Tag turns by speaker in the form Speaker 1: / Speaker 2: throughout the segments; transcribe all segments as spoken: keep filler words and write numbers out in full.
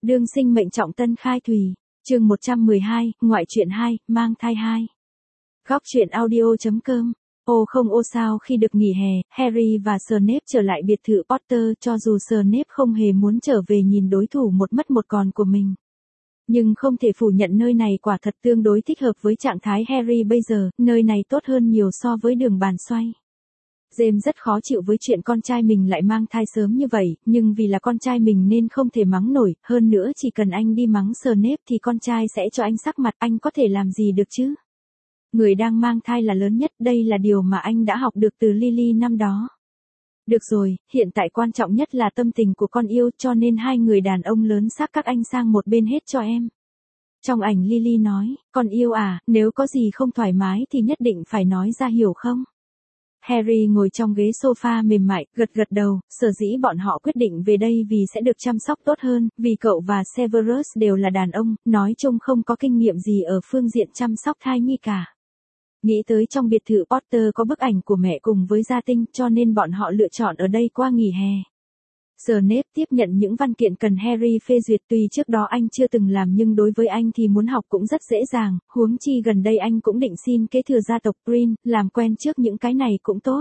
Speaker 1: Đương sinh mệnh trọng tân khai thùy, chương một trăm mười hai, ngoại truyện hai, mang thai hai. Góc truyện audio.com. Ô không ô sao khi được nghỉ hè, Harry và Snape trở lại biệt thự Potter cho dù Snape không hề muốn trở về nhìn đối thủ một mất một còn của mình. Nhưng không thể phủ nhận nơi này quả thật tương đối thích hợp với trạng thái Harry bây giờ, nơi này tốt hơn nhiều so với đường bàn xoay. James rất khó chịu với chuyện con trai mình lại mang thai sớm như vậy, nhưng vì là con trai mình nên không thể mắng nổi, hơn nữa chỉ cần anh đi mắng Snape thì con trai sẽ cho anh sắc mặt, anh có thể làm gì được chứ? Người đang mang thai là lớn nhất, đây là điều mà anh đã học được từ Lily năm đó. Được rồi, hiện tại quan trọng nhất là tâm tình của con yêu, cho nên hai người đàn ông lớn xác các anh sang một bên hết cho em. Trong ảnh Lily nói, con yêu à, nếu có gì không thoải mái thì nhất định phải nói ra hiểu không? Harry ngồi trong ghế sofa mềm mại, gật gật đầu, sở dĩ bọn họ quyết định về đây vì sẽ được chăm sóc tốt hơn, vì cậu và Severus đều là đàn ông, nói chung không có kinh nghiệm gì ở phương diện chăm sóc thai nhi cả. Nghĩ tới trong biệt thự Potter có bức ảnh của mẹ cùng với gia tinh cho nên bọn họ lựa chọn ở đây qua nghỉ hè. Snape tiếp nhận những văn kiện cần Harry phê duyệt, tuy trước đó anh chưa từng làm nhưng đối với anh thì muốn học cũng rất dễ dàng, huống chi gần đây anh cũng định xin kế thừa gia tộc Green, làm quen trước những cái này cũng tốt.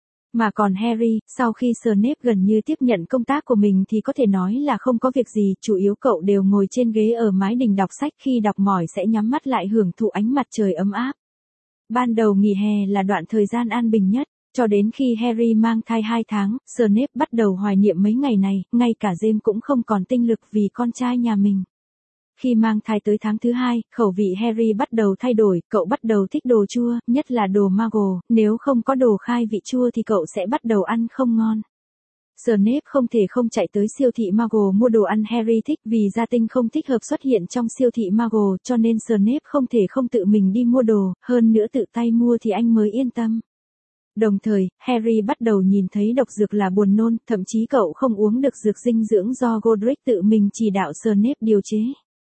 Speaker 1: Mà còn Harry, sau khi Snape gần như tiếp nhận công tác của mình thì có thể nói là không có việc gì, chủ yếu cậu đều ngồi trên ghế ở mái đình đọc sách, khi đọc mỏi sẽ nhắm mắt lại hưởng thụ ánh mặt trời ấm áp. Ban đầu nghỉ hè là đoạn thời gian an bình nhất. Cho đến khi Harry mang thai hai tháng, Snape bắt đầu hoài niệm mấy ngày này, ngay cả James cũng không còn tinh lực vì con trai nhà mình. Khi mang thai tới tháng thứ hai, khẩu vị Harry bắt đầu thay đổi, cậu bắt đầu thích đồ chua, nhất là đồ Muggle, nếu không có đồ khai vị chua thì cậu sẽ bắt đầu ăn không ngon. Snape không thể không chạy tới siêu thị Muggle mua đồ ăn Harry thích, vì gia tinh không thích hợp xuất hiện trong siêu thị Muggle cho nên Snape không thể không tự mình đi mua đồ, hơn nữa tự tay mua thì anh mới yên tâm. Đồng thời, Harry bắt đầu nhìn thấy độc dược là buồn nôn, thậm chí cậu không uống được dược dinh dưỡng do Godric tự mình chỉ đạo Snape điều chế.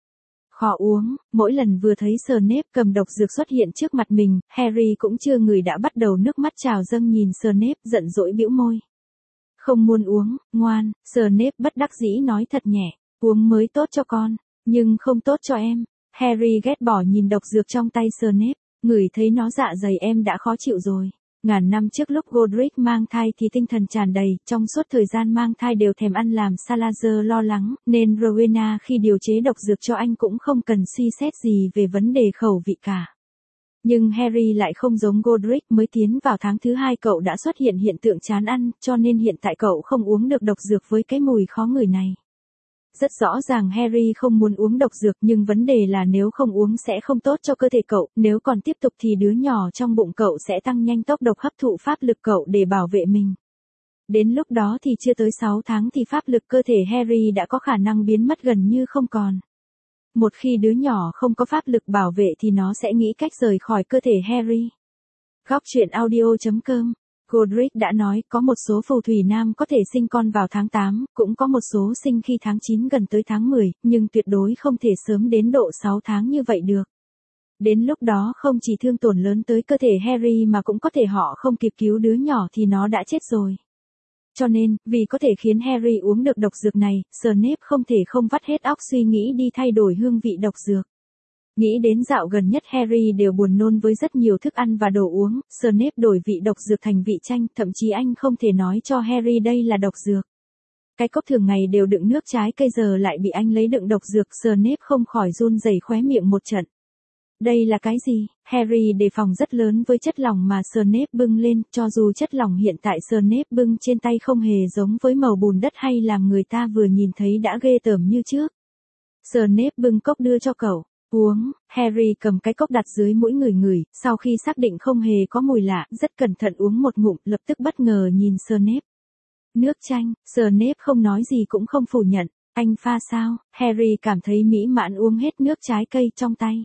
Speaker 1: Khó uống, mỗi lần vừa thấy Snape cầm độc dược xuất hiện trước mặt mình, Harry cũng chưa ngửi đã bắt đầu nước mắt trào dâng nhìn Snape, giận dỗi bĩu môi. Không muốn uống, ngoan, Snape bất đắc dĩ nói thật nhẹ, uống mới tốt cho con, nhưng không tốt cho em. Harry ghét bỏ nhìn độc dược trong tay Snape, ngửi thấy nó dạ dày em đã khó chịu rồi. Ngàn năm trước lúc Godric mang thai thì tinh thần tràn đầy, trong suốt thời gian mang thai đều thèm ăn làm Salazar lo lắng, nên Rowena khi điều chế độc dược cho anh cũng không cần suy xét gì về vấn đề khẩu vị cả. Nhưng Harry lại không giống Godric, mới tiến vào tháng thứ hai cậu đã xuất hiện hiện tượng chán ăn, cho nên hiện tại cậu không uống được độc dược với cái mùi khó ngửi này. Rất rõ ràng Harry không muốn uống độc dược, nhưng vấn đề là nếu không uống sẽ không tốt cho cơ thể cậu, nếu còn tiếp tục thì đứa nhỏ trong bụng cậu sẽ tăng nhanh tốc độ hấp thụ pháp lực cậu để bảo vệ mình. Đến lúc đó thì chưa tới sáu tháng thì pháp lực cơ thể Harry đã có khả năng biến mất gần như không còn. Một khi đứa nhỏ không có pháp lực bảo vệ thì nó sẽ nghĩ cách rời khỏi cơ thể Harry. Góc truyện audio.com. Godric đã nói có một số phù thủy nam có thể sinh con vào tháng tám, cũng có một số sinh khi tháng chín gần tới tháng mười, nhưng tuyệt đối không thể sớm đến độ sáu tháng như vậy được. Đến lúc đó không chỉ thương tổn lớn tới cơ thể Harry mà cũng có thể họ không kịp cứu đứa nhỏ thì nó đã chết rồi. Cho nên, vì có thể khiến Harry uống được độc dược này, Snape không thể không vắt hết óc suy nghĩ đi thay đổi hương vị độc dược. Nghĩ đến dạo gần nhất Harry đều buồn nôn với rất nhiều thức ăn và đồ uống, Snape đổi vị độc dược thành vị chanh, thậm chí anh không thể nói cho Harry đây là độc dược. Cái cốc thường ngày đều đựng nước trái cây giờ lại bị anh lấy đựng độc dược, Snape không khỏi run rẩy khóe miệng một trận. Đây là cái gì? Harry đề phòng rất lớn với chất lỏng mà Snape bưng lên, cho dù chất lỏng hiện tại Snape bưng trên tay không hề giống với màu bùn đất hay làm người ta vừa nhìn thấy đã ghê tởm như trước. Snape bưng cốc đưa cho cậu. Uống, Harry cầm cái cốc đặt dưới mũi người ngửi, sau khi xác định không hề có mùi lạ, rất cẩn thận uống một ngụm, lập tức bất ngờ nhìn Snape. Nước chanh, Snape không nói gì cũng không phủ nhận, anh pha sao? Harry cảm thấy mỹ mãn uống hết nước trái cây trong tay.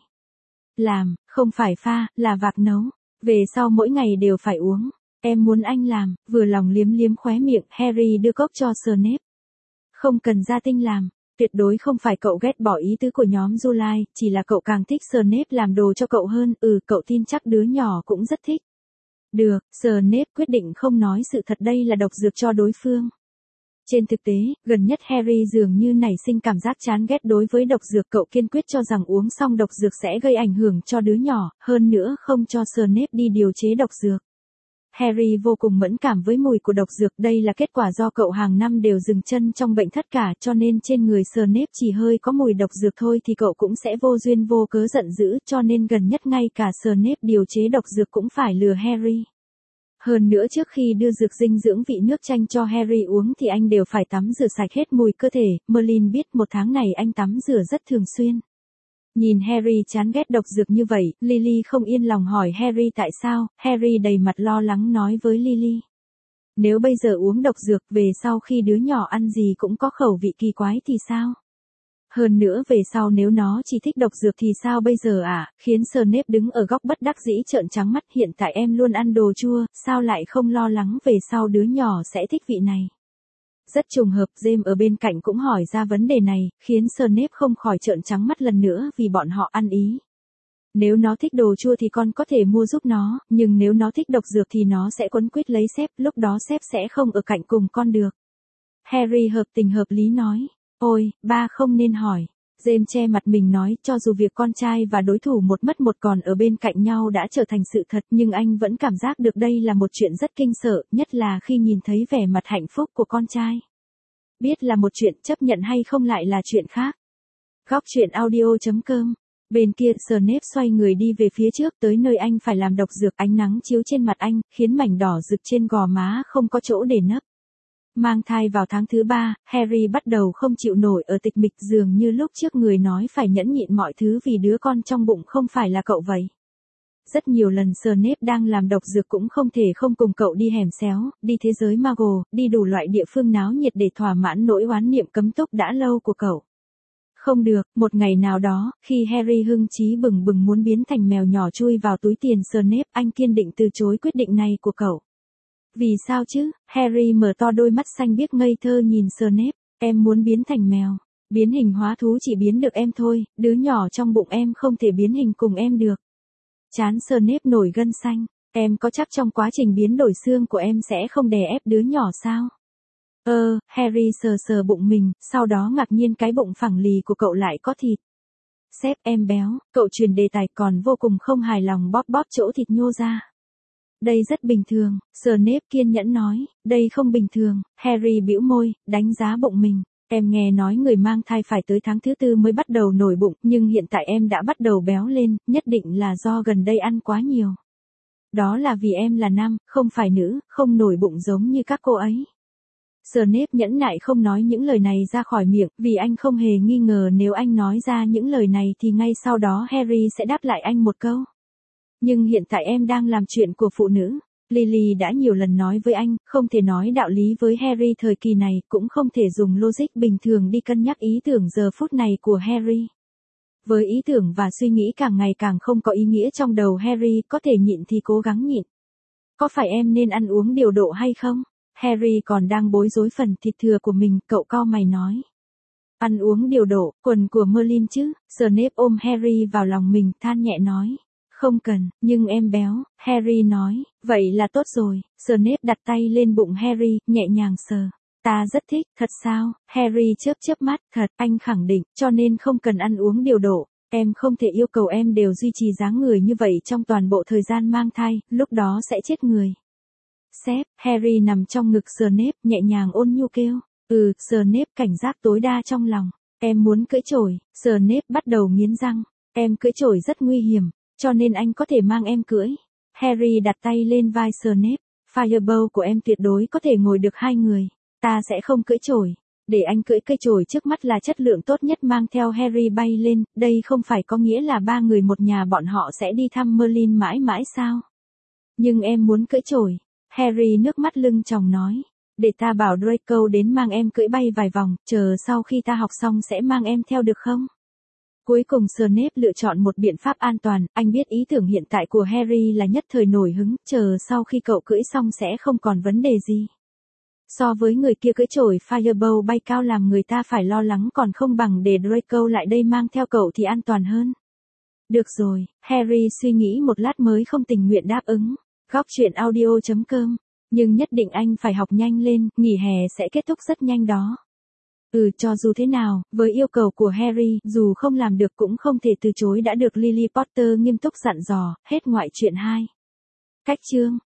Speaker 1: Làm, không phải pha, là vạc nấu, về sau mỗi ngày đều phải uống, em muốn anh làm, vừa lòng liếm liếm khóe miệng, Harry đưa cốc cho Snape. Không cần gia tinh làm. Tuyệt đối không phải cậu ghét bỏ ý tứ của nhóm July, chỉ là cậu càng thích Snape làm đồ cho cậu hơn, ừ cậu tin chắc đứa nhỏ cũng rất thích. Được, Snape quyết định không nói sự thật đây là độc dược cho đối phương. Trên thực tế, gần nhất Harry dường như nảy sinh cảm giác chán ghét đối với độc dược, cậu kiên quyết cho rằng uống xong độc dược sẽ gây ảnh hưởng cho đứa nhỏ, hơn nữa không cho Snape đi điều chế độc dược. Harry vô cùng mẫn cảm với mùi của độc dược, đây là kết quả do cậu hàng năm đều dừng chân trong bệnh thất cả, cho nên trên người Snape chỉ hơi có mùi độc dược thôi thì cậu cũng sẽ vô duyên vô cớ giận dữ, cho nên gần nhất ngay cả Snape điều chế độc dược cũng phải lừa Harry. Hơn nữa trước khi đưa dược dinh dưỡng vị nước chanh cho Harry uống thì anh đều phải tắm rửa sạch hết mùi cơ thể, Merlin biết một tháng này anh tắm rửa rất thường xuyên. Nhìn Harry chán ghét độc dược như vậy, Lily không yên lòng hỏi Harry tại sao, Harry đầy mặt lo lắng nói với Lily. Nếu bây giờ uống độc dược về sau khi đứa nhỏ ăn gì cũng có khẩu vị kỳ quái thì sao? Hơn nữa về sau nếu nó chỉ thích độc dược thì sao bây giờ ạ, à? Khiến Snape đứng ở góc bất đắc dĩ trợn trắng mắt, hiện tại em luôn ăn đồ chua, sao lại không lo lắng về sau đứa nhỏ sẽ thích vị này? Rất trùng hợp, James ở bên cạnh cũng hỏi ra vấn đề này, khiến Snape không khỏi trợn trắng mắt lần nữa vì bọn họ ăn ý. Nếu nó thích đồ chua thì con có thể mua giúp nó, nhưng nếu nó thích độc dược thì nó sẽ quấn quýt lấy sếp, lúc đó sếp sẽ không ở cạnh cùng con được. Harry hợp tình hợp lý nói, ôi, ba không nên hỏi. James che mặt mình nói, cho dù việc con trai và đối thủ một mất một còn ở bên cạnh nhau đã trở thành sự thật, nhưng anh vẫn cảm giác được đây là một chuyện rất kinh sợ, nhất là khi nhìn thấy vẻ mặt hạnh phúc của con trai. Biết là một chuyện, chấp nhận hay không lại là chuyện khác. Góc truyện audio chấm com. Bên kia, Snape xoay người đi về phía trước tới nơi anh phải làm độc dược, ánh nắng chiếu trên mặt anh, khiến mảnh đỏ rực trên gò má không có chỗ để nấp. Mang thai vào tháng thứ ba, Harry bắt đầu không chịu nổi ở tịch mịch, dường như lúc trước người nói phải nhẫn nhịn mọi thứ vì đứa con trong bụng không phải là cậu vậy. Rất nhiều lần Snape đang làm độc dược cũng không thể không cùng cậu đi hẻm xéo, đi thế giới Muggle, đi đủ loại địa phương náo nhiệt để thỏa mãn nỗi oán niệm cấm túc đã lâu của cậu. Không được, một ngày nào đó, khi Harry hưng chí bừng bừng muốn biến thành mèo nhỏ chui vào túi tiền Snape, anh kiên định từ chối quyết định này của cậu. Vì sao chứ? Harry mở to đôi mắt xanh biếc ngây thơ nhìn Snape, em muốn biến thành mèo. Biến hình hóa thú chỉ biến được em thôi, đứa nhỏ trong bụng em không thể biến hình cùng em được. Trán Snape nổi gân xanh, em có chắc trong quá trình biến đổi xương của em sẽ không đè ép đứa nhỏ sao? Ơ, Harry sờ sờ bụng mình, sau đó ngạc nhiên cái bụng phẳng lì của cậu lại có thịt. Sếp, em béo, cậu truyền đề tài còn vô cùng không hài lòng bóp bóp chỗ thịt nhô ra. Đây rất bình thường, Snape kiên nhẫn nói, đây không bình thường, Harry bĩu môi, đánh giá bụng mình. Em nghe nói người mang thai phải tới tháng thứ tư mới bắt đầu nổi bụng, nhưng hiện tại em đã bắt đầu béo lên, nhất định là do gần đây ăn quá nhiều. Đó là vì em là nam, không phải nữ, không nổi bụng giống như các cô ấy. Snape nhẫn nại không nói những lời này ra khỏi miệng, vì anh không hề nghi ngờ nếu anh nói ra những lời này thì ngay sau đó Harry sẽ đáp lại anh một câu. Nhưng hiện tại em đang làm chuyện của phụ nữ. Lily đã nhiều lần nói với anh, không thể nói đạo lý với Harry thời kỳ này, cũng không thể dùng logic bình thường đi cân nhắc ý tưởng giờ phút này của Harry. Với ý tưởng và suy nghĩ càng ngày càng không có ý nghĩa trong đầu Harry, có thể nhịn thì cố gắng nhịn. Có phải em nên ăn uống điều độ hay không? Harry còn đang bối rối phần thịt thừa của mình, cậu cau mày nói. Ăn uống điều độ, quần của Merlin chứ? Snape ôm Harry vào lòng mình, than nhẹ nói. Không cần, nhưng em béo, Harry nói, vậy là tốt rồi. Snape đặt tay lên bụng Harry, nhẹ nhàng sờ. Ta rất thích, thật sao? Harry chớp chớp mắt, thật, anh khẳng định, cho nên không cần ăn uống điều độ. Em không thể yêu cầu em đều duy trì dáng người như vậy trong toàn bộ thời gian mang thai, lúc đó sẽ chết người. Sếp, Harry nằm trong ngực Snape, nhẹ nhàng ôn nhu kêu. Ừ, Snape cảnh giác tối đa trong lòng. Em muốn cưỡi chổi, Snape bắt đầu nghiến răng. Em cưỡi chổi rất nguy hiểm. Cho nên anh có thể mang em cưỡi. Harry đặt tay lên vai Snape. Firebolt của em tuyệt đối có thể ngồi được hai người. Ta sẽ không cưỡi chổi. Để anh cưỡi cây chổi trước mắt là chất lượng tốt nhất, mang theo Harry bay lên. Đây không phải có nghĩa là ba người một nhà bọn họ sẽ đi thăm Merlin mãi mãi sao? Nhưng em muốn cưỡi chổi. Harry nước mắt lưng tròng nói. Để ta bảo Draco đến mang em cưỡi bay vài vòng, chờ sau khi ta học xong sẽ mang em theo được không? Cuối cùng Snape lựa chọn một biện pháp an toàn, anh biết ý tưởng hiện tại của Harry là nhất thời nổi hứng, chờ sau khi cậu cưỡi xong sẽ không còn vấn đề gì. So với người kia cưỡi chổi Firebolt bay cao làm người ta phải lo lắng, còn không bằng để Draco lại đây mang theo cậu thì an toàn hơn. Được rồi, Harry suy nghĩ một lát mới không tình nguyện đáp ứng. Góc truyện audio chấm com Nhưng nhất định anh phải học nhanh lên, nghỉ hè sẽ kết thúc rất nhanh đó. Ừ, cho dù thế nào, với yêu cầu của Harry, dù không làm được cũng không thể từ chối đã được Lily Potter nghiêm túc dặn dò, hết ngoại truyện hai. Cách chương